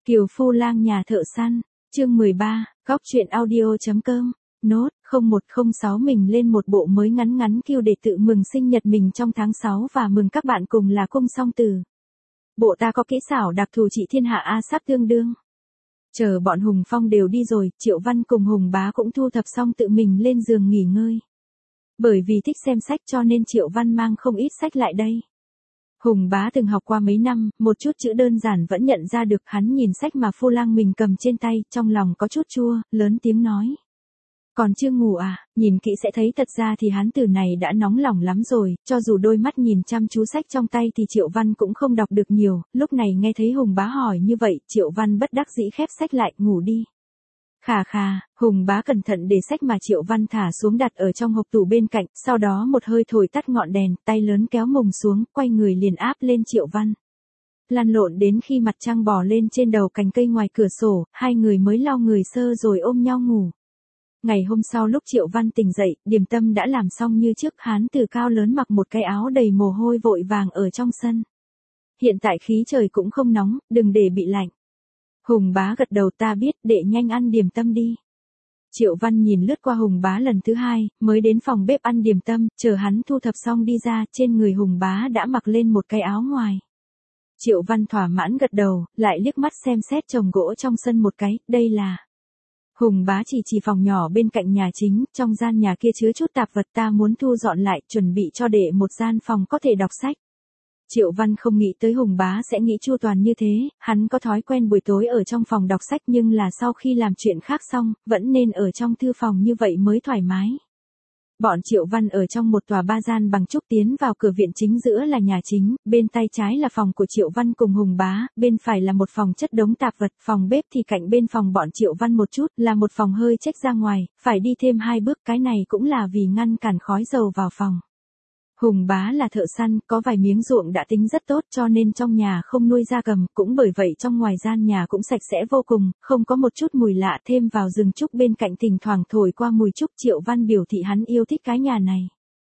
Kiều Phu Lang nhà thợ săn, chương 13, góc truyện audio.com, nốt, 0106 mình lên một bộ mới ngắn ngắn kêu để tự mừng sinh nhật mình trong tháng 6 và mừng các bạn cùng là cung song tử. Bộ ta có kỹ xảo đặc thù trị thiên hạ A sắp tương đương. Chờ bọn Hùng Phong đều đi rồi, Triệu Văn cùng Hùng Bá cũng thu thập xong tự mình lên giường nghỉ ngơi. Bởi vì thích xem sách cho nên Triệu Văn mang không ít sách lại đây. Hùng Bá từng học qua mấy năm, một chút chữ đơn giản vẫn nhận ra được. Hắn nhìn sách mà Phu Lang mình cầm trên tay, trong lòng có chút chua, lớn tiếng nói. Còn chưa ngủ à, nhìn kỹ sẽ thấy thật ra thì hắn từ này đã nóng lòng lắm rồi, cho dù đôi mắt nhìn chăm chú sách trong tay thì Triệu Văn cũng không đọc được nhiều, lúc này nghe thấy Hùng Bá hỏi như vậy, Triệu Văn bất đắc dĩ khép sách lại, ngủ đi. Khà khà, Hùng Bá cẩn thận để sách mà Triệu Văn thả xuống đặt ở trong hộc tủ bên cạnh, sau đó một hơi thổi tắt ngọn đèn, tay lớn kéo mùng xuống, quay người liền áp lên Triệu Văn. Lăn lộn đến khi mặt trăng bò lên trên đầu cành cây ngoài cửa sổ, hai người mới lau người sơ rồi ôm nhau ngủ. Ngày hôm sau lúc Triệu Văn tỉnh dậy, điểm tâm đã làm xong như trước. Hán từ cao lớn mặc một cái áo đầy mồ hôi vội vàng ở trong sân. Hiện tại khí trời cũng không nóng, đừng để bị lạnh. Hùng Bá gật đầu, ta biết, đệ nhanh ăn điểm tâm đi. Triệu Văn nhìn lướt qua Hùng Bá lần thứ hai, mới đến phòng bếp ăn điểm tâm, chờ hắn thu thập xong đi ra, trên người Hùng Bá đã mặc lên một cái áo ngoài. Triệu Văn thỏa mãn gật đầu, lại liếc mắt xem xét chồng gỗ trong sân một cái, đây là... Hùng Bá chỉ phòng nhỏ bên cạnh nhà chính, trong gian nhà kia chứa chút tạp vật, ta muốn thu dọn lại, chuẩn bị cho đệ một gian phòng có thể đọc sách. Triệu Văn không nghĩ tới Hùng Bá sẽ nghĩ chu toàn như thế, hắn có thói quen buổi tối ở trong phòng đọc sách nhưng là sau khi làm chuyện khác xong, vẫn nên ở trong thư phòng như vậy mới thoải mái. Bọn Triệu Văn ở trong một tòa ba gian bằng trúc, tiến vào cửa viện chính giữa là nhà chính, bên tay trái là phòng của Triệu Văn cùng Hùng Bá, bên phải là một phòng chất đống tạp vật, phòng bếp thì cạnh bên phòng bọn Triệu Văn một chút, là một phòng hơi chếch ra ngoài, phải đi thêm 2 bước, cái này cũng là vì ngăn cản khói dầu vào phòng. Hùng Bá là thợ săn, có vài miếng ruộng đã tính rất tốt cho nên trong nhà không nuôi gia cầm, cũng bởi vậy trong ngoài gian nhà cũng sạch sẽ vô cùng, không có một chút mùi lạ, thêm vào rừng trúc bên cạnh thỉnh thoảng thổi qua mùi trúc. Triệu Văn biểu thị hắn yêu thích cái nhà này.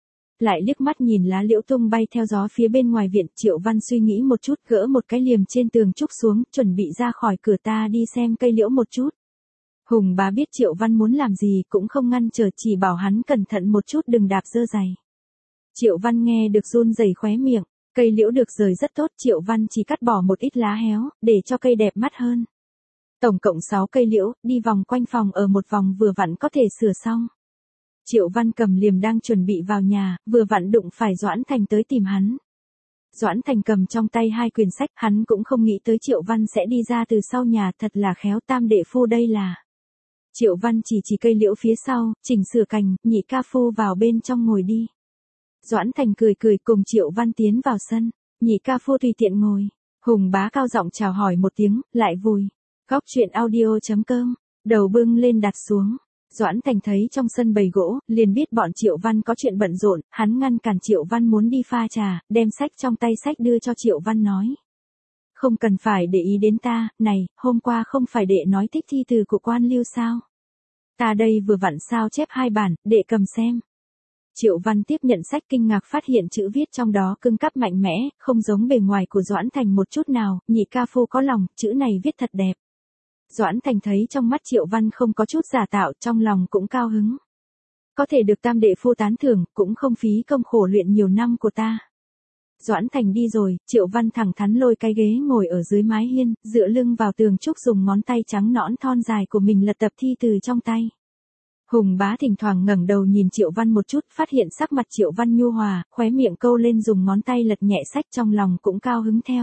Lại liếc mắt nhìn lá liễu tung bay theo gió phía bên ngoài viện, Triệu Văn suy nghĩ một chút, gỡ một cái liềm trên tường trúc xuống, chuẩn bị ra khỏi cửa, ta đi xem cây liễu một chút. Hùng Bá biết Triệu Văn muốn làm gì cũng không ngăn trở, chỉ bảo hắn cẩn thận một chút đừng đạp dơ giày. Triệu Văn nghe được run rẩy khóe miệng, cây liễu được rời rất tốt, Triệu Văn chỉ cắt bỏ một ít lá héo, để cho cây đẹp mắt hơn. Tổng cộng 6 cây liễu, đi vòng quanh phòng ở một vòng vừa vặn có thể sửa xong. Triệu Văn cầm liềm đang chuẩn bị vào nhà, vừa vặn đụng phải Doãn Thành tới tìm hắn. Doãn Thành cầm trong tay 2 quyển sách, hắn cũng không nghĩ tới Triệu Văn sẽ đi ra từ sau nhà, thật là khéo, Tam đệ phu đây là. Triệu Văn chỉ cây liễu phía sau, chỉnh sửa cành, Nhị ca phu vào bên trong ngồi đi. Doãn Thành cười cùng Triệu Văn tiến vào sân, Nhị ca phu tùy tiện ngồi. Hùng Bá cao giọng chào hỏi một tiếng, lại vùi. Góc truyện audio.com, đầu bưng lên đặt xuống. Doãn Thành thấy trong sân bày gỗ, liền biết bọn Triệu Văn có chuyện bận rộn, hắn ngăn cản Triệu Văn muốn đi pha trà, đem sách trong tay sách đưa cho Triệu Văn nói. Không cần phải để ý đến ta, này, hôm qua không phải đệ nói thích thi từ của Quan Liêu sao? Ta đây vừa vặn sao chép 2 bản, đệ cầm xem. Triệu Văn tiếp nhận sách kinh ngạc phát hiện chữ viết trong đó cứng cáp mạnh mẽ, không giống bề ngoài của Doãn Thành một chút nào, Nhị ca phu có lòng, chữ này viết thật đẹp. Doãn Thành thấy trong mắt Triệu Văn không có chút giả tạo, trong lòng cũng cao hứng. Có thể được Tam đệ phu tán thưởng, cũng không phí công khổ luyện nhiều năm của ta. Doãn Thành đi rồi, Triệu Văn thẳng thắn lôi cái ghế ngồi ở dưới mái hiên, dựa lưng vào tường trúc dùng ngón tay trắng nõn thon dài của mình lật tập thi từ trong tay. Hùng Bá thỉnh thoảng ngẩng đầu nhìn Triệu Văn một chút, phát hiện sắc mặt Triệu Văn nhu hòa, khóe miệng câu lên dùng ngón tay lật nhẹ sách, trong lòng cũng cao hứng theo.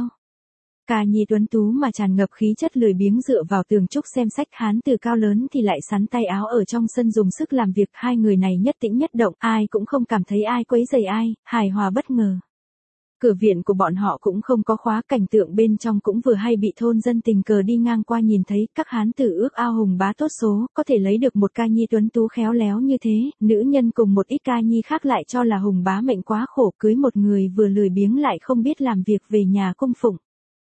Ca nhi tuấn tú mà tràn ngập khí chất lười biếng dựa vào tường trúc xem sách, hán từ cao lớn thì lại sắn tay áo ở trong sân dùng sức làm việc, hai người này nhất tĩnh nhất động, ai cũng không cảm thấy ai quấy rầy ai, hài hòa bất ngờ. Cửa viện của bọn họ cũng không có khóa, cảnh tượng bên trong cũng vừa hay bị thôn dân tình cờ đi ngang qua nhìn thấy, các hán tử ước ao Hùng Bá tốt số, có thể lấy được một ca nhi tuấn tú khéo léo như thế, nữ nhân cùng một ít ca nhi khác lại cho là Hùng Bá mệnh quá khổ, cưới một người vừa lười biếng lại không biết làm việc về nhà cung phụng.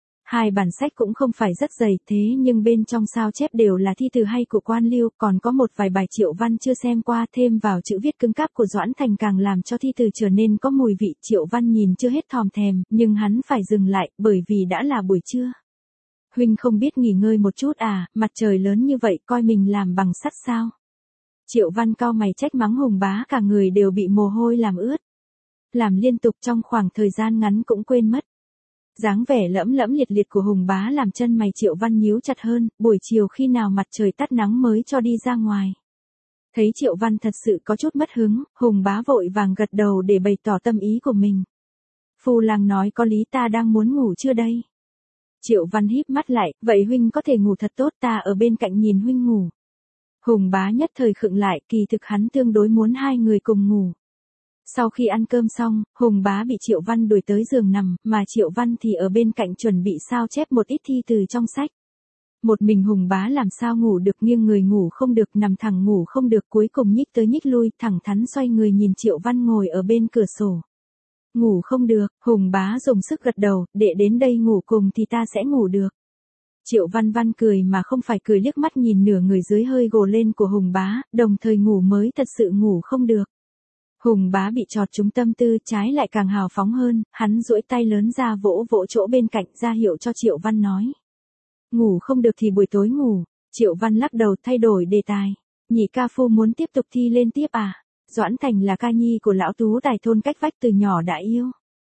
2 bản sách cũng không phải rất dày, thế nhưng bên trong sao chép đều là thi từ hay của Quan Liêu, còn có một vài bài Triệu Văn chưa xem qua, thêm vào chữ viết cứng cáp của Doãn Thành càng làm cho thi từ trở nên có mùi vị. Triệu Văn nhìn chưa hết thòm thèm, nhưng hắn phải dừng lại, bởi vì đã là buổi trưa. huynh không biết nghỉ ngơi một chút à, mặt trời lớn như vậy coi mình làm bằng sắt sao. Triệu Văn cau mày trách mắng Hùng Bá, cả người đều bị mồ hôi làm ướt. Làm liên tục trong khoảng thời gian ngắn cũng quên mất. Dáng vẻ lẫm lẫm liệt liệt của Hùng Bá làm chân mày Triệu Văn nhíu chặt hơn, buổi chiều khi nào mặt trời tắt nắng mới cho đi ra ngoài. Thấy Triệu Văn thật sự có chút mất hứng, Hùng Bá vội vàng gật đầu để bày tỏ tâm ý của mình. Phu lang nói có lý, ta đang muốn ngủ chưa đây. Triệu Văn híp mắt lại, vậy huynh có thể ngủ thật tốt, ta ở bên cạnh nhìn huynh ngủ. Hùng Bá nhất thời khựng lại, kỳ thực hắn tương đối muốn hai người cùng ngủ. Sau khi ăn cơm xong, Hùng Bá bị Triệu Văn đuổi tới giường nằm, mà Triệu Văn thì ở bên cạnh chuẩn bị sao chép một ít thi từ trong sách. Một mình Hùng Bá làm sao ngủ được, nghiêng người ngủ không được, nằm thẳng ngủ không được, cuối cùng nhích tới nhích lui, thẳng thắn xoay người nhìn Triệu Văn ngồi ở bên cửa sổ. Ngủ không được, Hùng Bá dùng sức gật đầu, đệ đến đây ngủ cùng thì ta sẽ ngủ được. Triệu Văn Văn cười mà không phải cười, liếc mắt nhìn nửa người dưới hơi gồ lên của Hùng Bá, đồng thời ngủ mới thật sự ngủ không được. Hùng Bá bị chọt trúng tâm tư, trái lại càng hào phóng hơn, hắn duỗi tay lớn ra vỗ vỗ chỗ bên cạnh, ra hiệu cho Triệu Văn nói. Ngủ không được thì buổi tối ngủ. Triệu Văn lắc đầu thay đổi đề tài. Nhị ca phu muốn tiếp tục thi lên tiếp à? Doãn Thành là ca nhi của lão tú tài thôn cách vách từ nhỏ đã yêu.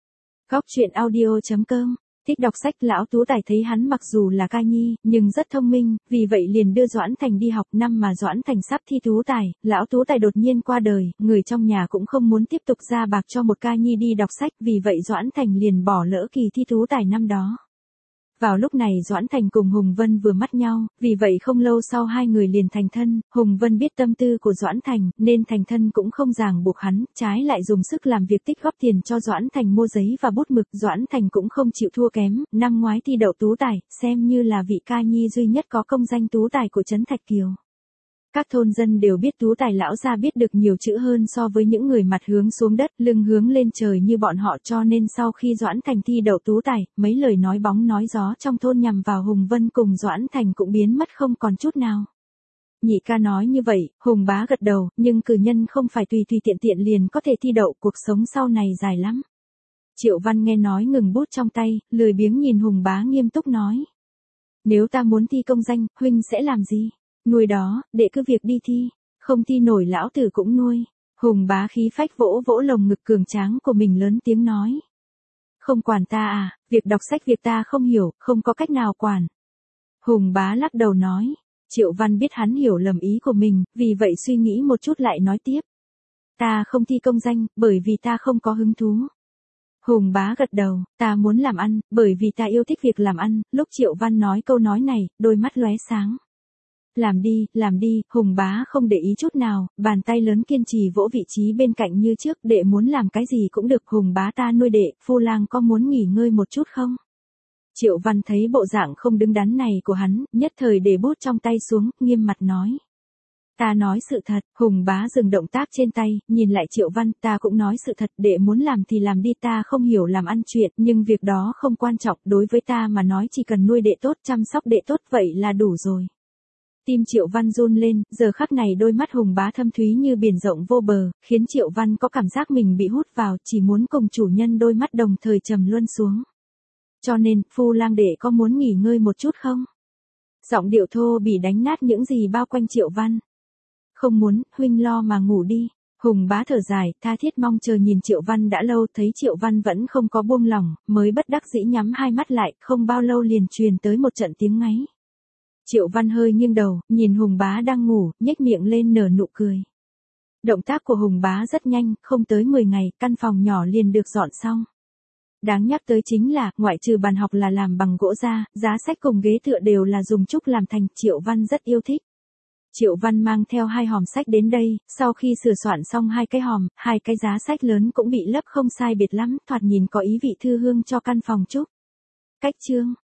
Góc truyện audio.com. Thích đọc sách, lão tú tài thấy hắn mặc dù là ca nhi, nhưng rất thông minh, vì vậy liền đưa Doãn Thành đi học. Năm mà Doãn Thành sắp thi tú tài, lão tú tài đột nhiên qua đời, người trong nhà cũng không muốn tiếp tục ra bạc cho một ca nhi đi đọc sách, vì vậy Doãn Thành liền bỏ lỡ kỳ thi tú tài năm đó. Vào lúc này Doãn Thành cùng Hùng Vân vừa mắt nhau, vì vậy không lâu sau hai người liền thành thân. Hùng Vân biết tâm tư của Doãn Thành, nên thành thân cũng không ràng buộc hắn, trái lại dùng sức làm việc tích góp tiền cho Doãn Thành mua giấy và bút mực. Doãn Thành cũng không chịu thua kém, năm ngoái thi đậu tú tài, xem như là vị ca nhi duy nhất có công danh tú tài của trấn Thạch Kiều. Các thôn dân đều biết tú tài lão gia biết được nhiều chữ hơn so với những người mặt hướng xuống đất, lưng hướng lên trời như bọn họ, cho nên sau khi Doãn Thành thi đậu tú tài, mấy lời nói bóng nói gió trong thôn nhằm vào Hùng Vân cùng Doãn Thành cũng biến mất không còn chút nào. Nhị ca nói như vậy, Hùng Bá gật đầu, nhưng cử nhân không phải tùy tùy tiện tiện liền có thể thi đậu, cuộc sống sau này dài lắm. Triệu Văn nghe nói ngừng bút trong tay, lười biếng nhìn Hùng Bá nghiêm túc nói. Nếu ta muốn thi công danh, huynh sẽ làm gì? Nuôi đó, để cứ việc đi thi, không thi nổi lão tử cũng nuôi. Hùng Bá khí phách vỗ vỗ lồng ngực cường tráng của mình lớn tiếng nói. Không quản ta à, việc đọc sách việc ta không hiểu, không có cách nào quản. Hùng Bá lắc đầu nói. Triệu Văn biết hắn hiểu lầm ý của mình, vì vậy suy nghĩ một chút lại nói tiếp. Ta không thi công danh, bởi vì ta không có hứng thú. Hùng Bá gật đầu, ta muốn làm ăn, bởi vì ta yêu thích việc làm ăn. Lúc Triệu Văn nói câu nói này, đôi mắt lóe sáng. Làm đi, Hùng Bá không để ý chút nào, bàn tay lớn kiên trì vỗ vị trí bên cạnh như trước, đệ muốn làm cái gì cũng được. Hùng Bá ta nuôi đệ, phu lang có muốn nghỉ ngơi một chút không? Triệu Văn thấy bộ dạng không đứng đắn này của hắn, nhất thời để bút trong tay xuống, nghiêm mặt nói. Ta nói sự thật. Hùng Bá dừng động tác trên tay, nhìn lại Triệu Văn, ta cũng nói sự thật, đệ muốn làm thì làm đi, ta không hiểu làm ăn chuyện, nhưng việc đó không quan trọng, đối với ta mà nói chỉ cần nuôi đệ tốt, chăm sóc đệ tốt, vậy là đủ rồi. Tim Triệu Văn run lên, giờ khắc này đôi mắt Hùng Bá thâm thúy như biển rộng vô bờ, khiến Triệu Văn có cảm giác mình bị hút vào, chỉ muốn cùng chủ nhân đôi mắt đồng thời trầm luân xuống. Cho nên, phu lang đệ có muốn nghỉ ngơi một chút không? Giọng điệu thô bỉ đánh nát những gì bao quanh Triệu Văn. Không muốn, huynh lo mà ngủ đi. Hùng Bá thở dài, tha thiết mong chờ nhìn Triệu Văn đã lâu, thấy Triệu Văn vẫn không có buông lỏng, mới bất đắc dĩ nhắm hai mắt lại, không bao lâu liền truyền tới một trận tiếng ngáy. Triệu Văn hơi nghiêng đầu, nhìn Hùng Bá đang ngủ, nhếch miệng lên nở nụ cười. Động tác của Hùng Bá rất nhanh, không tới 10 ngày, căn phòng nhỏ liền được dọn xong. Đáng nhắc tới chính là, ngoại trừ bàn học là làm bằng gỗ ra, giá sách cùng ghế tựa đều là dùng trúc làm thành, Triệu Văn rất yêu thích. Triệu Văn mang theo 2 hòm sách đến đây, sau khi sửa soạn xong 2 cái hòm, 2 cái giá sách lớn cũng bị lấp không sai biệt lắm, thoạt nhìn có ý vị thư hương cho căn phòng trúc. Cách chương